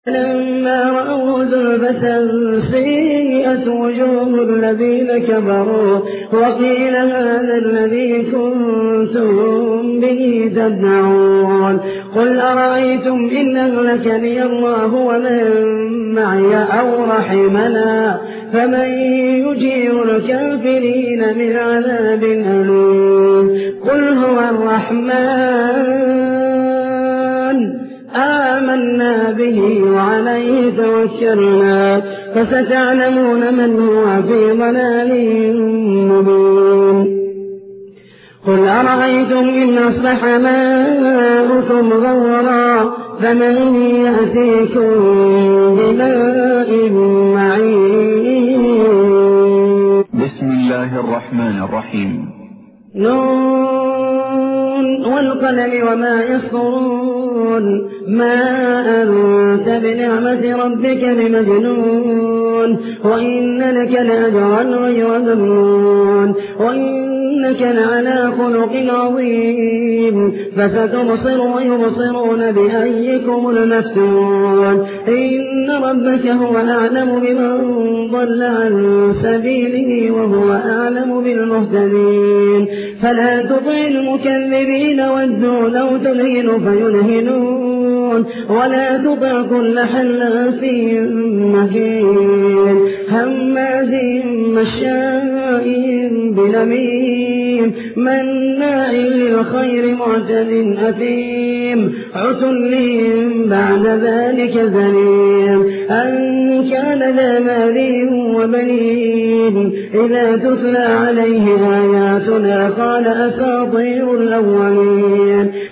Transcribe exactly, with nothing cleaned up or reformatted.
فلما رأوا زلفة سيئت وجوه الذين كفروا وقيل هذا الذي كنتم به تدعون قل أرأيتم إن أهلكني الله ومن معي أو رحمنا فمن يجير الكافرين من عذاب أليم قل هو الرحمن آمنا به وعليه توكلنا فستعلمون من هو في ضلال مبين قل أرأيتم إن أصبح ماؤكم غورا فمن يأتيكم بماء معين. بسم الله الرحمن الرحيم. نون والقلم وما يسطرون ما أنت بنعمة ربك بمجنون وإن لك لأجرا غير ممنون وإنك لعلى خلق عظيم فستبصر ويبصرون بأيكم المفتون إن ربك هو أعلم بمن ضل عن سبيله وهو أعلم بالمهتدين فلا تطع المكذبين ودوا لو تلهن فيلهنون ولا تطع كل حلاف مهين هماز مشاء بنميم مناع للخير معتد أثيم عتل بعد ذلك زنيم أن كان ذا مال وبنين إذا تتلى عليه آياتنا قال أساطير الأولين